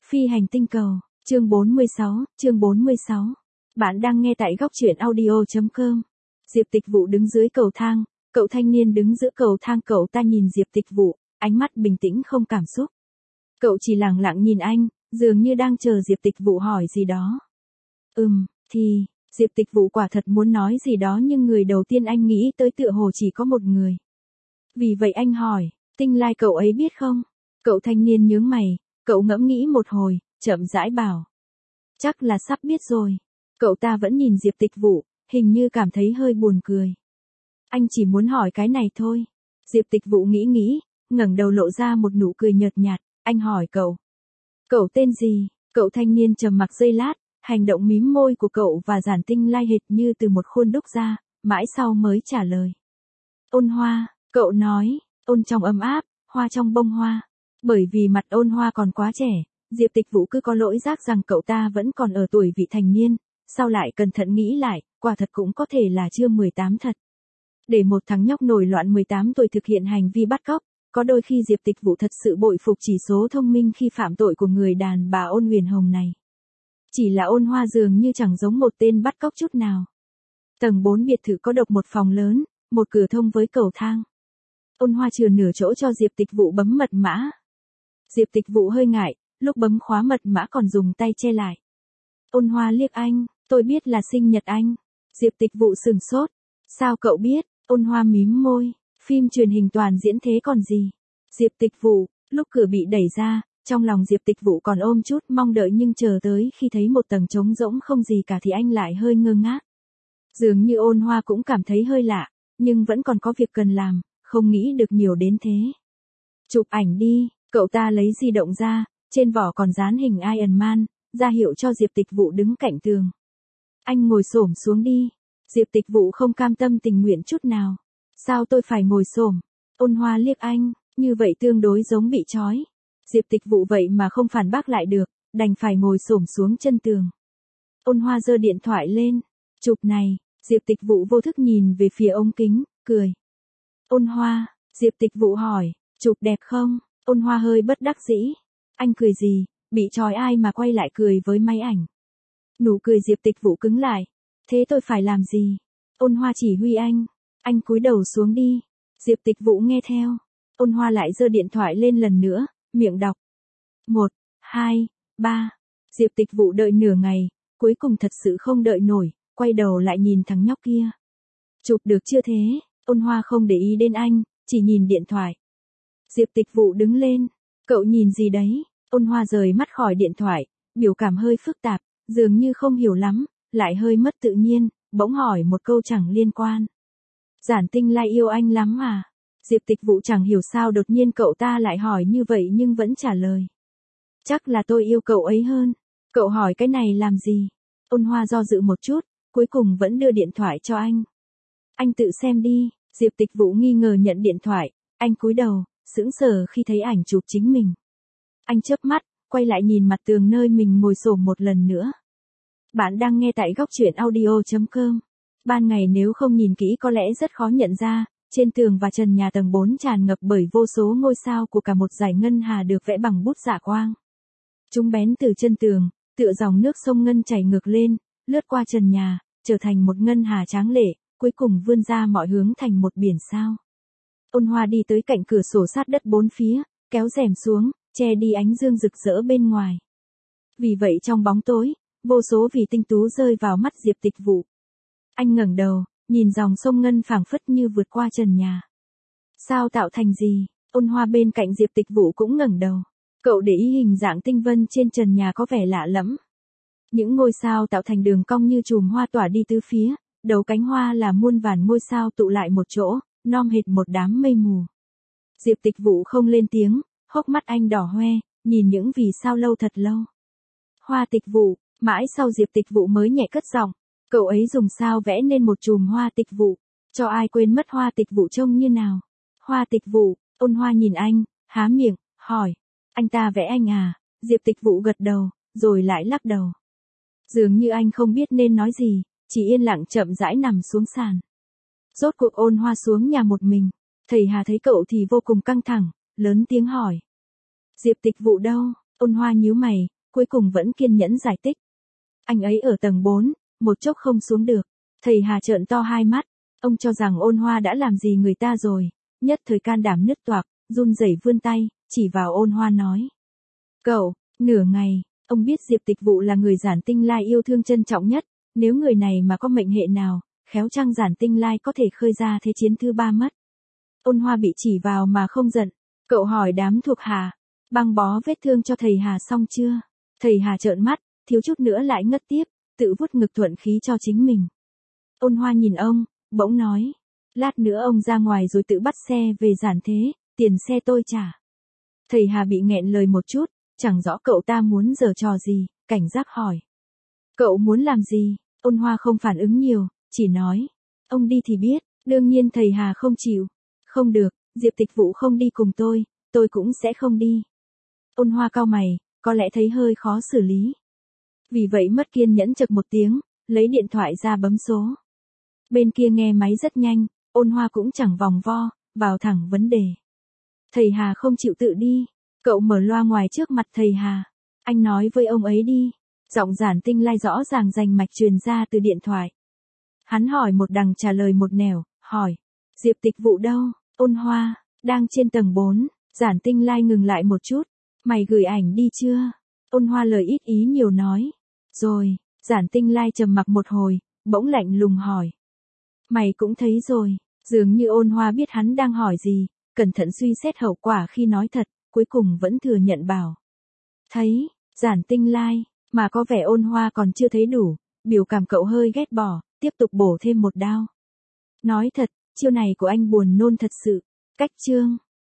Phi hành tinh cầu, chương 46. Bạn đang nghe tại góc truyện audio.com. Diệp Tịch Vụ đứng dưới cầu thang, cậu thanh niên đứng giữa cầu thang, cậu ta nhìn Diệp Tịch Vụ, ánh mắt bình tĩnh không cảm xúc. Cậu chỉ lặng lặng nhìn anh, dường như đang chờ Diệp Tịch Vụ hỏi gì đó. Thì, Diệp Tịch Vụ quả thật muốn nói gì đó nhưng người đầu tiên anh nghĩ tới tựa hồ chỉ có một người. Vì vậy anh hỏi, Tinh Lai cậu ấy biết không? Cậu thanh niên nhướng mày, cậu ngẫm nghĩ một hồi, chậm rãi bảo. Chắc là sắp biết rồi. Cậu ta vẫn nhìn Diệp Tịch Vụ, hình như cảm thấy hơi buồn cười. Anh chỉ muốn hỏi cái này thôi. Diệp Tịch Vụ nghĩ, ngẩng đầu lộ ra một nụ cười nhợt nhạt, anh hỏi cậu. Cậu tên gì? Cậu thanh niên trầm mặc giây lát, hành động mím môi của cậu và giản Tinh Lai hệt như từ một khuôn đúc ra, mãi sau mới trả lời. Ôn Hoa, cậu nói, ôn trong ấm áp, hoa trong bông hoa. Bởi vì mặt Ôn Hoa còn quá trẻ, Diệp Tịch Vụ cứ có lỗi giác rằng cậu ta vẫn còn ở tuổi vị thành niên, sau lại cẩn thận nghĩ lại, quả thật cũng có thể là chưa 18 thật. Để một thằng nhóc nổi loạn 18 tuổi thực hiện hành vi bắt cóc, có đôi khi Diệp Tịch Vụ thật sự bội phục chỉ số thông minh khi phạm tội của người đàn bà Ôn Huyền Hồng này. Chỉ là Ôn Hoa dường như chẳng giống một tên bắt cóc chút nào. Tầng 4 biệt thự có độc một phòng lớn, một cửa thông với cầu thang. Ôn Hoa chừa nửa chỗ cho Diệp Tịch Vụ bấm mật mã. Diệp Tịch Vụ hơi ngại, lúc bấm khóa mật mã còn dùng tay che lại. Ôn Hoa liếc anh, tôi biết là sinh nhật anh. Diệp Tịch Vụ sừng sốt. Sao cậu biết? Ôn Hoa mím môi, phim truyền hình toàn diễn thế còn gì. Diệp Tịch Vụ, lúc cửa bị đẩy ra, trong lòng Diệp Tịch Vụ còn ôm chút mong đợi nhưng chờ tới khi thấy một tầng trống rỗng không gì cả thì anh lại hơi ngơ ngác. Dường như Ôn Hoa cũng cảm thấy hơi lạ, nhưng vẫn còn có việc cần làm, không nghĩ được nhiều đến thế. Chụp ảnh đi, cậu ta lấy di động ra, trên vỏ còn dán hình Iron Man, ra hiệu cho Diệp Tịch Vụ đứng cạnh tường. Anh ngồi xổm xuống đi. Diệp Tịch Vụ không cam tâm tình nguyện chút nào. Sao tôi phải ngồi xổm? Ôn Hoa liếc anh, như vậy tương đối giống bị trói. Diệp Tịch Vụ vậy mà không phản bác lại được, đành phải ngồi xổm xuống chân tường. Ôn Hoa giơ điện thoại lên, chụp này. Diệp Tịch Vụ vô thức nhìn về phía ống kính, cười. Ôn Hoa, Diệp Tịch Vụ hỏi, chụp đẹp không? Ôn Hoa hơi bất đắc dĩ. Anh cười gì, bị trói ai mà quay lại cười với máy ảnh. Nụ cười Diệp Tịch Vụ cứng lại. Thế tôi phải làm gì? Ôn Hoa chỉ huy anh cúi đầu xuống đi. Diệp Tịch Vụ nghe theo. Ôn Hoa lại giơ điện thoại lên lần nữa, miệng đọc. 1, 2, 3. Diệp Tịch Vụ đợi nửa ngày, cuối cùng thật sự không đợi nổi, quay đầu lại nhìn thằng nhóc kia. Chụp được chưa thế? Ôn Hoa không để ý đến anh, chỉ nhìn điện thoại. Diệp Tịch Vụ đứng lên. Cậu nhìn gì đấy? Ôn Hoa rời mắt khỏi điện thoại, biểu cảm hơi phức tạp, dường như không hiểu lắm, lại hơi mất tự nhiên, bỗng hỏi một câu chẳng liên quan. Giản Tinh Lai yêu anh lắm à? Diệp Tịch Vụ chẳng hiểu sao đột nhiên cậu ta lại hỏi như vậy nhưng vẫn trả lời. Chắc là tôi yêu cậu ấy hơn. Cậu hỏi cái này làm gì? Ôn Hoa do dự một chút, cuối cùng vẫn đưa điện thoại cho anh. Anh tự xem đi. Diệp Tịch Vụ nghi ngờ nhận điện thoại, anh cúi đầu, sững sờ khi thấy ảnh chụp chính mình. Anh chớp mắt, quay lại nhìn mặt tường nơi mình ngồi xổm một lần nữa. Bạn đang nghe tại góc truyện audio.com. Ban ngày nếu không nhìn kỹ có lẽ rất khó nhận ra, trên tường và trần nhà tầng 4 tràn ngập bởi vô số ngôi sao của cả một dải ngân hà được vẽ bằng bút dạ quang. Chúng bén từ chân tường, tựa dòng nước sông ngân chảy ngược lên, lướt qua trần nhà, trở thành một ngân hà tráng lệ, cuối cùng vươn ra mọi hướng thành một biển sao. Ôn Hoa đi tới cạnh cửa sổ sát đất bốn phía, kéo rèm xuống, che đi ánh dương rực rỡ bên ngoài. Vì vậy trong bóng tối, vô số vì tinh tú rơi vào mắt Diệp Tịch Vụ. Anh ngẩng đầu, nhìn dòng sông ngân phảng phất như vượt qua trần nhà. Sao tạo thành gì? Ôn Hoa bên cạnh Diệp Tịch Vụ cũng ngẩng đầu. Cậu để ý hình dạng tinh vân trên trần nhà có vẻ lạ lẫm. Những ngôi sao tạo thành đường cong như chùm hoa tỏa đi tứ phía, đầu cánh hoa là muôn vàn ngôi sao tụ lại một chỗ, nom hệt một đám mây mù. Diệp Tịch Vụ không lên tiếng, hốc mắt anh đỏ hoe, nhìn những vì sao lâu thật lâu. Hoa Tịch Vụ, mãi sau Diệp Tịch Vụ mới nhẹ cất giọng, cậu ấy dùng sao vẽ nên một chùm hoa tịch vụ, cho ai quên mất hoa tịch vụ trông như nào. Hoa Tịch Vụ, Ôn Hoa nhìn anh, há miệng, hỏi, anh ta vẽ anh à? Diệp Tịch Vụ gật đầu, rồi lại lắc đầu. Dường như anh không biết nên nói gì, chỉ yên lặng chậm rãi nằm xuống sàn. Rốt cuộc Ôn Hoa xuống nhà một mình, thầy Hà thấy cậu thì vô cùng căng thẳng, lớn tiếng hỏi. Diệp Tịch Vụ đâu? Ôn Hoa nhíu mày, cuối cùng vẫn kiên nhẫn giải thích. Anh ấy ở tầng 4, một chốc không xuống được. Thầy Hà trợn to hai mắt, ông cho rằng Ôn Hoa đã làm gì người ta rồi, nhất thời can đảm nứt toạc, run rẩy vươn tay, chỉ vào Ôn Hoa nói. Cậu, nửa ngày, ông biết Diệp Tịch Vụ là người Giản Tinh Lai yêu thương trân trọng nhất, nếu người này mà có mệnh hệ nào, khéo chăng Giản Tinh Lai có thể khơi ra thế chiến thứ 3 mất. Ôn Hoa bị chỉ vào mà không giận, cậu hỏi đám thuộc hạ, băng bó vết thương cho thầy Hà xong chưa? Thầy Hà trợn mắt, thiếu chút nữa lại ngất tiếp, tự vuốt ngực thuận khí cho chính mình. Ôn Hoa nhìn ông, bỗng nói, lát nữa ông ra ngoài rồi tự bắt xe về Giản Thế, tiền xe tôi trả. Thầy Hà bị nghẹn lời một chút, chẳng rõ cậu ta muốn giở trò gì, cảnh giác hỏi. Cậu muốn làm gì? Ôn Hoa không phản ứng nhiều, chỉ nói, ông đi thì biết, đương nhiên thầy Hà không chịu. Không được, Diệp Tịch Vụ không đi cùng tôi cũng sẽ không đi. Ôn Hoa cau mày, có lẽ thấy hơi khó xử lý. Vì vậy mất kiên nhẫn chực một tiếng, lấy điện thoại ra bấm số. Bên kia nghe máy rất nhanh, Ôn Hoa cũng chẳng vòng vo, vào thẳng vấn đề. Thầy Hà không chịu tự đi, cậu mở loa ngoài trước mặt thầy Hà. Anh nói với ông ấy đi. Giọng Giản Tinh Lai rõ ràng rành mạch truyền ra từ điện thoại. Hắn hỏi một đằng trả lời một nẻo, hỏi. Diệp Tịch Vụ đâu? Ôn Hoa, đang trên tầng 4. Giản Tinh Lai ngừng lại một chút. Mày gửi ảnh đi chưa? Ôn Hoa lời ít ý nhiều nói. Rồi, Giản Tinh Lai trầm mặc một hồi, bỗng lạnh lùng hỏi. Mày cũng thấy rồi, dường như Ôn Hoa biết hắn đang hỏi gì, cẩn thận suy xét hậu quả khi nói thật, cuối cùng vẫn thừa nhận bảo. Thấy, Giản Tinh Lai, mà có vẻ Ôn Hoa còn chưa thấy đủ, biểu cảm cậu hơi ghét bỏ, tiếp tục bổ thêm một đao. Nói thật, chiêu này của anh buồn nôn thật sự, cách chương.